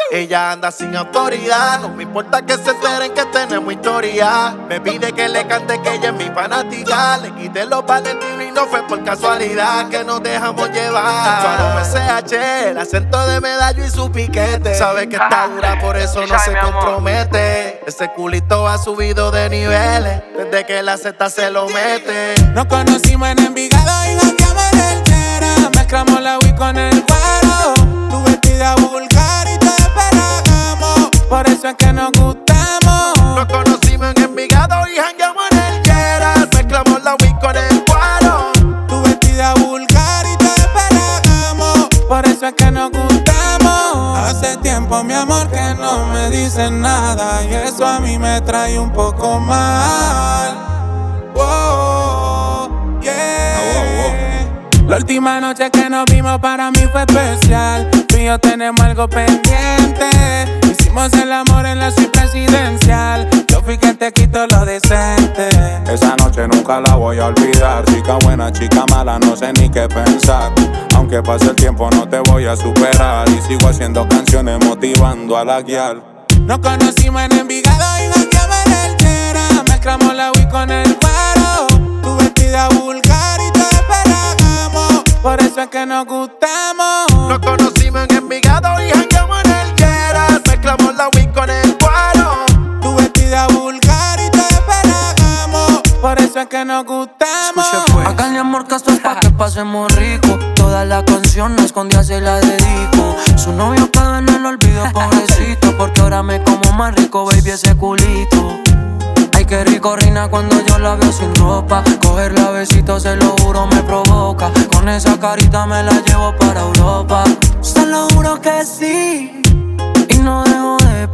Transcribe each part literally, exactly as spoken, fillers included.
Ella anda sin autoridad, no me importa que se enteren que tenemos historia. Me pide que le cante que ella es mi fanática. Le quité los valentinos y no fue por casualidad que nos dejamos llevar. Su aroma es C H, el acento de Medallo y su piquete. Sabe que está dura, por eso no se compromete. Ese culito ha subido de niveles desde que la Z se lo mete. Nos conocimos en Envigado y jangueamos en el Chera. Mezclamos la Wii con el cuero. Tu vestida vulgar y yo de Ferragamo. Por eso es que nos gustamos. Nos conocimos en Envigado y jangueamos en el Chera. Mezclamos la Wii con el cuero. Tu vestida vulgar y yo de Ferragamo. Por eso es que nos gustamos. Hace tiempo, mi amor, que no me dices nada. Y eso a mí me trae un poco mal. Wow, yeah. Oh, oh, oh. La última noche que nos vimos para mí fue especial. Tú y yo tenemos algo pendiente. Hicimos el amor en la suite presidencial. Yo fui quien te quitó lo decente. Esa noche nunca la voy a olvidar. Chica buena, chica mala, no sé ni qué pensar. Aunque pase el tiempo no te voy a superar. Y sigo haciendo canciones motivando a la guiar. Nos conocimos en Envigado y jangueamos en el Chera. Mezclamos la Wii con el cuero. Tu vestida vulgar y yo de Ferragamo. Por eso es que nos gustamos. Nos conocimos en Envigado y jangueamos en el Chera. Mezclamos la Wii con el cuero. Tu vestida vulgar y yo de Ferragamo. Por eso es que nos gustamos. Pues. Acá mi amor Castro es pa' que pasemos rico. Toda la canción no escondía, se la dedico. Su novio quedó en el olvido, pobrecito. Porque ahora me como más rico, baby, ese culito. Ay, qué rico reina cuando yo la veo sin ropa. Cogerla a besitos, se lo juro, me provoca. Con esa carita me la llevo para Europa. Se lo juro que sí. Y no dejo de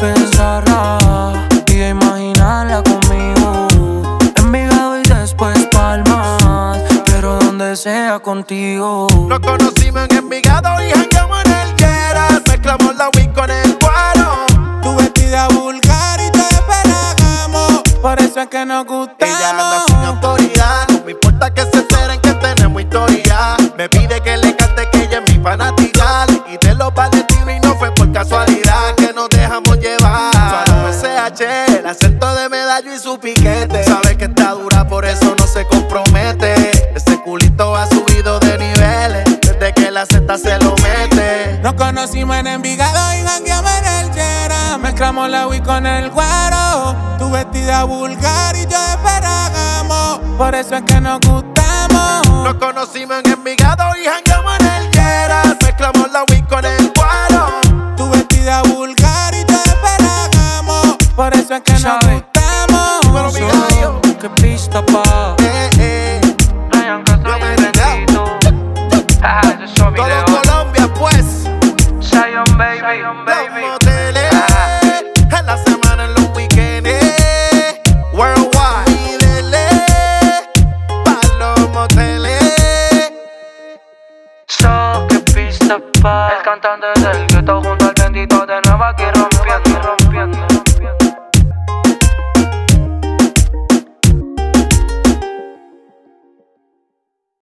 pensarla y de imaginarla conmigo. Envigado y después Palmas. Quiero donde sea contigo. Nos conocimos en Envigado y jangueamos en el Chera. Mezclamos la Wii con el cuero. Tu vestida vulgar y yo de Ferragamo. Por eso es que nos gustamos. Ella anda sin autoridad, no me importa que se enteren que tenemos historia. Me pide que le cante que ella es mi fanática. Le quité los valentinos y no fue por casualidad que nos dejamos llevar. Su aroma es C H, el acento de Medallo y su piquete. Sabe que está dura, por eso no se compromete. Ese culito ha subido de niveles desde que la Z se lo mete. Nos conocimos en Envigado y jangueamos en el Chera. Mezclamos la Wii con el cuero. Tu vestida vulgar y yo de Ferragamo. Por eso es que nos gustamos. Nos conocimos en Envigado y jangueamos en el Chera. Mezclamos la Wii con el cuero. Tu vestida vulgar y yo de Ferragamo. Por eso es que nos gustamos. Pero mi gallo, qué pista pa. eh, eh. Yo me regalo. Todo Colombia, pues. Zion baby, Los moteles, en la semana, en los weekends. Worldwide, pídele pa' los moteles. So, qué pista pa. El cantante del